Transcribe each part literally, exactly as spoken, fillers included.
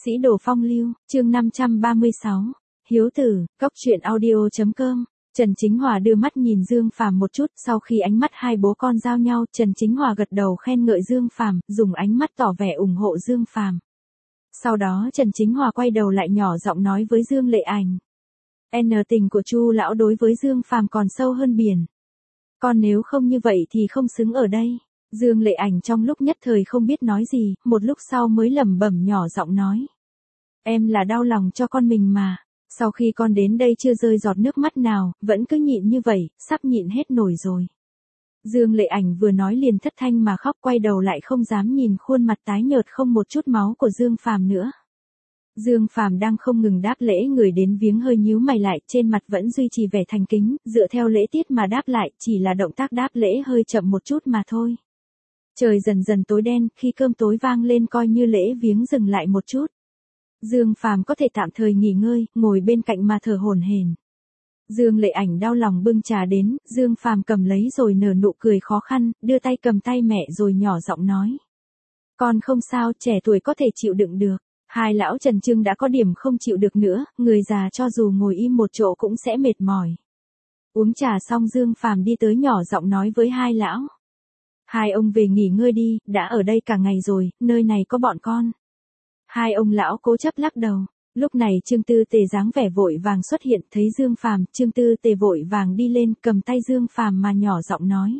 Sĩ đồ phong lưu, chương năm trăm ba mươi sáu. Hiếu tử, cóc truyện audio chấm com. Trần Chính Hòa đưa mắt nhìn Dương Phàm một chút, sau khi ánh mắt hai bố con giao nhau, Trần Chính Hòa gật đầu khen ngợi Dương Phàm, dùng ánh mắt tỏ vẻ ủng hộ Dương Phàm. Sau đó Trần Chính Hòa quay đầu lại nhỏ giọng nói với Dương Lệ Ảnh. N tình của Chu lão đối với Dương Phàm còn sâu hơn biển. Còn nếu không như vậy thì không xứng ở đây. Dương Lệ Ảnh trong lúc nhất thời không biết nói gì, một lúc sau mới lẩm bẩm nhỏ giọng nói. Em là đau lòng cho con mình mà. Sau khi con đến đây chưa rơi giọt nước mắt nào, vẫn cứ nhịn như vậy, sắp nhịn hết nổi rồi. Dương Lệ Ảnh vừa nói liền thất thanh mà khóc, quay đầu lại không dám nhìn khuôn mặt tái nhợt không một chút máu của Dương Phàm nữa. Dương Phàm đang không ngừng đáp lễ người đến viếng hơi nhíu mày lại, trên mặt vẫn duy trì vẻ thành kính, dựa theo lễ tiết mà đáp lại, chỉ là động tác đáp lễ hơi chậm một chút mà thôi. Trời dần dần tối đen, khi cơm tối vang lên coi như lễ viếng dừng lại một chút. Dương Phàm có thể tạm thời nghỉ ngơi, ngồi bên cạnh mà thở hổn hển. Dương Lệ Ảnh đau lòng bưng trà đến, Dương Phàm cầm lấy rồi nở nụ cười khó khăn, đưa tay cầm tay mẹ rồi nhỏ giọng nói. Con không sao, trẻ tuổi có thể chịu đựng được. Hai lão Trần Trưng đã có điểm không chịu được nữa, người già cho dù ngồi im một chỗ cũng sẽ mệt mỏi. Uống trà xong Dương Phàm đi tới nhỏ giọng nói với hai lão. Hai ông về nghỉ ngơi đi, đã ở đây cả ngày rồi, nơi này có bọn con. Hai ông lão cố chấp lắc đầu. Lúc này Trương Tư Tề dáng vẻ vội vàng xuất hiện, thấy Dương Phàm, Trương Tư Tề vội vàng đi lên, cầm tay Dương Phàm mà nhỏ giọng nói.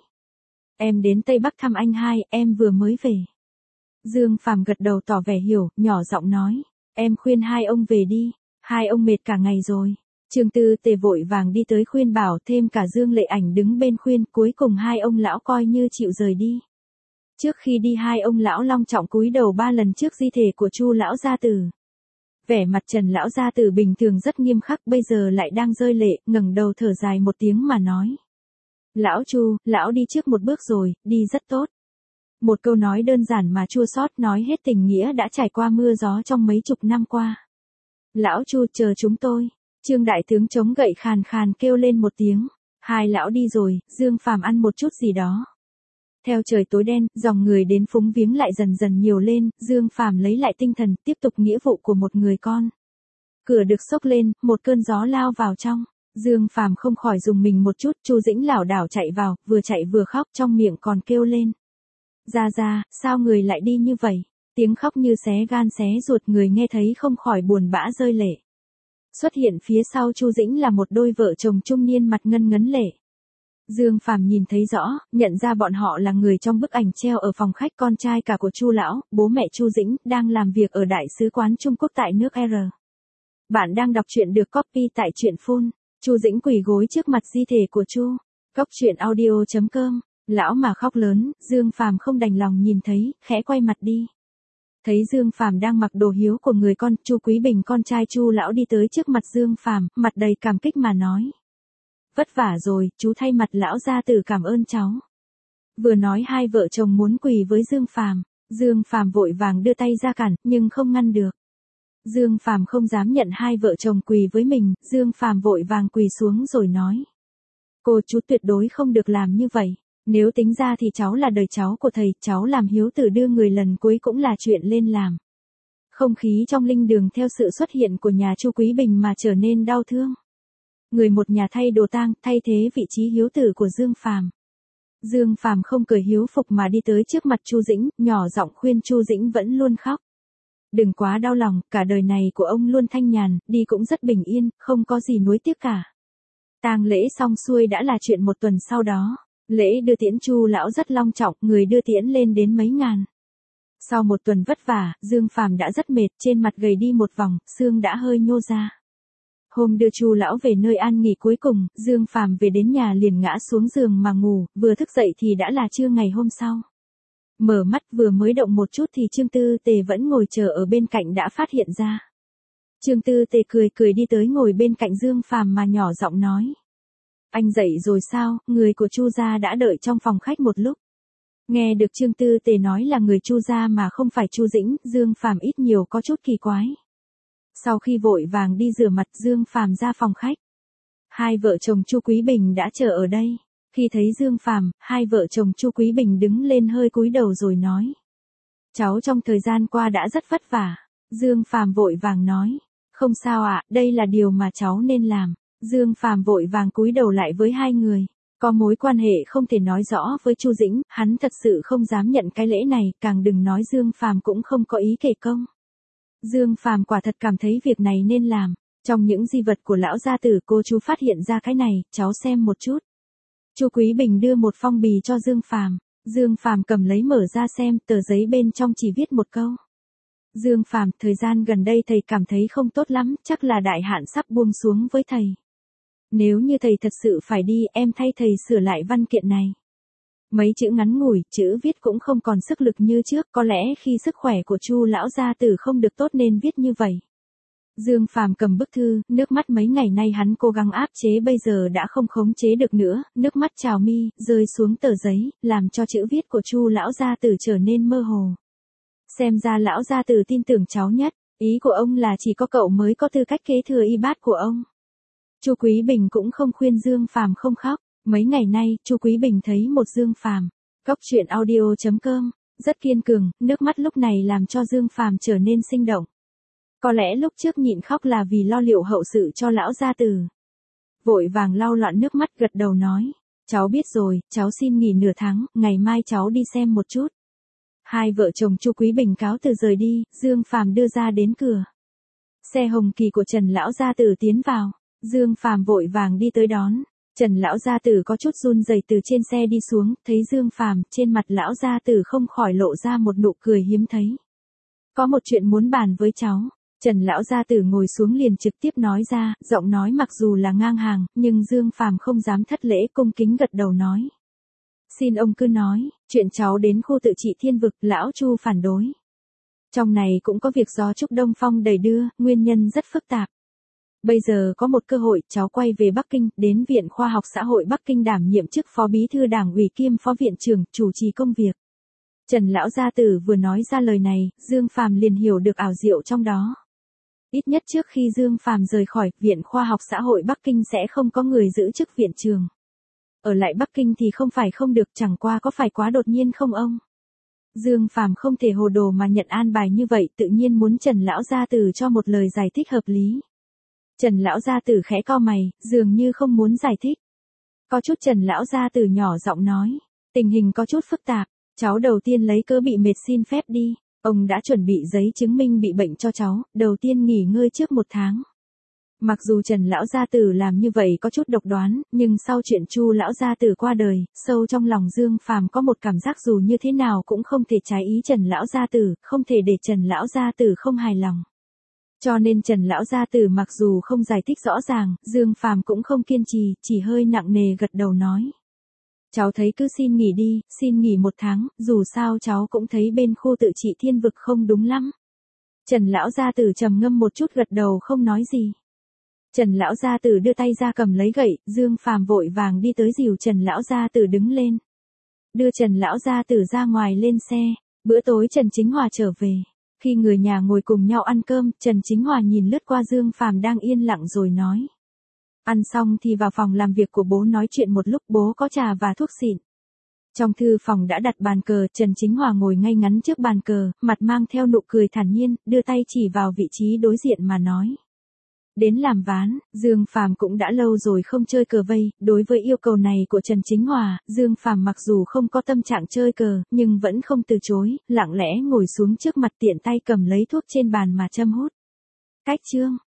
Em đến Tây Bắc thăm anh hai, em vừa mới về. Dương Phàm gật đầu tỏ vẻ hiểu, nhỏ giọng nói. Em khuyên hai ông về đi, hai ông mệt cả ngày rồi. Trương Tư Tề vội vàng đi tới khuyên bảo, thêm cả Dương Lệ Ảnh đứng bên khuyên, cuối cùng hai ông lão coi như chịu rời đi. Trước khi đi hai ông lão long trọng cúi đầu ba lần trước di thể của Chu lão gia tử. Vẻ mặt Trần lão gia tử bình thường rất nghiêm khắc, bây giờ lại đang rơi lệ, ngẩng đầu thở dài một tiếng mà nói. Lão Chu, lão đi trước một bước rồi, đi rất tốt. Một câu nói đơn giản mà chua xót nói hết tình nghĩa đã trải qua mưa gió trong mấy chục năm qua. Lão Chu chờ chúng tôi. Trương đại tướng chống gậy khàn khàn kêu lên một tiếng. Hai lão đi rồi, Dương Phàm ăn một chút gì đó. Theo trời tối đen, dòng người đến phúng viếng lại dần dần nhiều lên, Dương Phàm lấy lại tinh thần, tiếp tục nghĩa vụ của một người con. Cửa được xốc lên, một cơn gió lao vào trong. Dương Phàm không khỏi dùng mình một chút, Chu Dĩnh lảo đảo chạy vào, vừa chạy vừa khóc, trong miệng còn kêu lên. Ra ra, sao người lại đi như vậy? Tiếng khóc như xé gan xé ruột, người nghe thấy không khỏi buồn bã rơi lệ. Xuất hiện phía sau Chu Dĩnh là một đôi vợ chồng trung niên mặt ngân ngấn lệ. Dương Phàm nhìn thấy rõ, nhận ra bọn họ là người trong bức ảnh treo ở phòng khách, con trai cả của Chu lão, bố mẹ Chu Dĩnh, đang làm việc ở Đại sứ quán Trung Quốc tại nước R. Bạn đang đọc truyện được copy tại truyện phun. Chu Dĩnh quỳ gối trước mặt di thể của Chu. Cóc truyện audio chấm com. Lão mà khóc lớn, Dương Phàm không đành lòng nhìn thấy, khẽ quay mặt đi. Thấy Dương Phàm đang mặc đồ hiếu của người con, Chu Quý Bình con trai Chu lão đi tới trước mặt Dương Phàm, mặt đầy cảm kích mà nói. Vất vả rồi, chú thay mặt lão gia tử cảm ơn cháu. Vừa nói hai vợ chồng muốn quỳ với Dương Phàm, Dương Phàm vội vàng đưa tay ra cản, nhưng không ngăn được. Dương Phàm không dám nhận hai vợ chồng quỳ với mình, Dương Phàm vội vàng quỳ xuống rồi nói. Cô chú tuyệt đối không được làm như vậy. Nếu tính ra thì cháu là đời cháu của thầy, cháu làm hiếu tử đưa người lần cuối cũng là chuyện lên làm. Không khí trong linh đường theo sự xuất hiện của nhà Chu Quý Bình mà trở nên đau thương. Người một nhà thay đồ tang, thay thế vị trí hiếu tử của Dương Phàm. Dương Phàm không cười hiếu phục mà đi tới trước mặt Chu Dĩnh, nhỏ giọng khuyên Chu Dĩnh vẫn luôn khóc. Đừng quá đau lòng, cả đời này của ông luôn thanh nhàn, đi cũng rất bình yên, không có gì nuối tiếc cả. Tang lễ xong xuôi đã là chuyện một tuần sau đó. Lễ đưa tiễn Chu lão rất long trọng, người đưa tiễn lên đến mấy ngàn. Sau một tuần vất vả, Dương Phàm đã rất mệt, trên mặt gầy đi một vòng, xương đã hơi nhô ra. Hôm đưa Chu lão về nơi an nghỉ cuối cùng, Dương Phàm về đến nhà liền ngã xuống giường mà ngủ, vừa thức dậy thì đã là trưa ngày hôm sau. Mở mắt vừa mới động một chút thì Trương Tư Tề vẫn ngồi chờ ở bên cạnh đã phát hiện ra. Trương Tư Tề cười cười đi tới ngồi bên cạnh Dương Phàm mà nhỏ giọng nói. Anh dậy rồi sao, người của Chu gia đã đợi trong phòng khách một lúc. Nghe được Trương Tư Tề nói là người Chu gia mà không phải Chu Dĩnh, Dương Phàm ít nhiều có chút kỳ quái. Sau khi vội vàng đi rửa mặt, Dương Phàm ra phòng khách. Hai vợ chồng Chu Quý Bình đã chờ ở đây. Khi thấy Dương Phàm, hai vợ chồng Chu Quý Bình đứng lên hơi cúi đầu rồi nói. Cháu trong thời gian qua đã rất vất vả. Dương Phàm vội vàng nói. Không sao ạ, đây là điều mà cháu nên làm. Dương Phàm vội vàng cúi đầu lại với hai người. Có mối quan hệ không thể nói rõ với Chu Dĩnh, hắn thật sự không dám nhận cái lễ này, càng đừng nói Dương Phàm cũng không có ý kể công. Dương Phàm quả thật cảm thấy việc này nên làm. Trong những di vật của lão gia tử cô chú phát hiện ra cái này, cháu xem một chút. Chu Quý Bình đưa một phong bì cho Dương Phàm. Dương Phàm cầm lấy mở ra xem, tờ giấy bên trong chỉ viết một câu. Dương Phàm, thời gian gần đây thầy cảm thấy không tốt lắm, chắc là đại hạn sắp buông xuống với thầy. Nếu như thầy thật sự phải đi, em thay thầy sửa lại văn kiện này. Mấy chữ ngắn ngủi, chữ viết cũng không còn sức lực như trước, có lẽ khi sức khỏe của Chu lão gia tử không được tốt nên viết như vậy. Dương Phàm cầm bức thư, nước mắt mấy ngày nay hắn cố gắng áp chế bây giờ đã không khống chế được nữa, nước mắt trào mi, rơi xuống tờ giấy, làm cho chữ viết của Chu lão gia tử trở nên mơ hồ. Xem ra lão gia tử tin tưởng cháu nhất, ý của ông là chỉ có cậu mới có tư cách kế thừa y bát của ông. Chu Quý Bình cũng không khuyên Dương Phàm không khóc, mấy ngày nay, Chu Quý Bình thấy một Dương Phàm, góc truyện audio chấm com, rất kiên cường, nước mắt lúc này làm cho Dương Phàm trở nên sinh động. Có lẽ lúc trước nhịn khóc là vì lo liệu hậu sự cho lão gia tử. Vội vàng lau loạn nước mắt gật đầu nói, cháu biết rồi, cháu xin nghỉ nửa tháng, ngày mai cháu đi xem một chút. Hai vợ chồng Chu Quý Bình cáo từ rời đi, Dương Phàm đưa ra đến cửa. Xe hồng kỳ của Trần lão gia tử tiến vào, Dương Phàm vội vàng đi tới đón. Trần lão gia tử có chút run rẩy từ trên xe đi xuống, thấy Dương Phàm, trên mặt lão gia tử không khỏi lộ ra một nụ cười hiếm thấy. Có một chuyện muốn bàn với cháu. Trần lão gia tử ngồi xuống liền trực tiếp nói ra, giọng nói mặc dù là ngang hàng, nhưng Dương Phàm không dám thất lễ, cung kính gật đầu nói. Xin ông cứ nói, chuyện cháu đến khu tự trị Thiên Vực, lão Chu phản đối. Trong này cũng có việc do Trúc Đông Phong đẩy đưa, nguyên nhân rất phức tạp. Bây giờ có một cơ hội, cháu quay về Bắc Kinh, đến Viện Khoa học Xã hội Bắc Kinh đảm nhiệm chức Phó Bí thư Đảng ủy kiêm Phó Viện trưởng, chủ trì công việc. Trần lão gia tử vừa nói ra lời này, Dương Phàm liền hiểu được ảo diệu trong đó. Ít nhất trước khi Dương Phàm rời khỏi Viện Khoa học Xã hội Bắc Kinh sẽ không có người giữ chức viện trưởng. Ở lại Bắc Kinh thì không phải không được, chẳng qua có phải quá đột nhiên không ông? Dương Phàm không thể hồ đồ mà nhận an bài như vậy, tự nhiên muốn Trần lão gia tử cho một lời giải thích hợp lý. Trần lão gia tử khẽ cau mày, dường như không muốn giải thích. Có chút Trần lão gia tử nhỏ giọng nói, tình hình có chút phức tạp, cháu đầu tiên lấy cớ bị mệt xin phép đi. Ông đã chuẩn bị giấy chứng minh bị bệnh cho cháu, đầu tiên nghỉ ngơi trước một tháng. Mặc dù Trần lão gia tử làm như vậy có chút độc đoán, nhưng sau chuyện Chu lão gia tử qua đời, sâu trong lòng Dương Phàm có một cảm giác dù như thế nào cũng không thể trái ý Trần lão gia tử, không thể để Trần lão gia tử không hài lòng. Cho nên Trần lão gia tử mặc dù không giải thích rõ ràng, Dương Phàm cũng không kiên trì, chỉ hơi nặng nề gật đầu nói. Cháu thấy cứ xin nghỉ đi, xin nghỉ một tháng, dù sao cháu cũng thấy bên khu tự trị Thiên Vực không đúng lắm. Trần lão gia tử trầm ngâm một chút gật đầu không nói gì. Trần lão gia tử đưa tay ra cầm lấy gậy, Dương Phàm vội vàng đi tới dìu Trần lão gia tử đứng lên. Đưa Trần lão gia tử ra ngoài lên xe, bữa tối Trần Chính Hòa trở về. Khi người nhà ngồi cùng nhau ăn cơm, Trần Chính Hòa nhìn lướt qua Dương Phàm đang yên lặng rồi nói. Ăn xong thì vào phòng làm việc của bố nói chuyện một lúc, bố có trà và thuốc xịn. Trong thư phòng đã đặt bàn cờ, Trần Chính Hòa ngồi ngay ngắn trước bàn cờ, mặt mang theo nụ cười thản nhiên, đưa tay chỉ vào vị trí đối diện mà nói. Đến làm ván, Dương Phàm cũng đã lâu rồi không chơi cờ vây, đối với yêu cầu này của Trần Chính Hòa, Dương Phàm mặc dù không có tâm trạng chơi cờ, nhưng vẫn không từ chối, lặng lẽ ngồi xuống trước mặt tiện tay cầm lấy thuốc trên bàn mà châm hút. Cách chương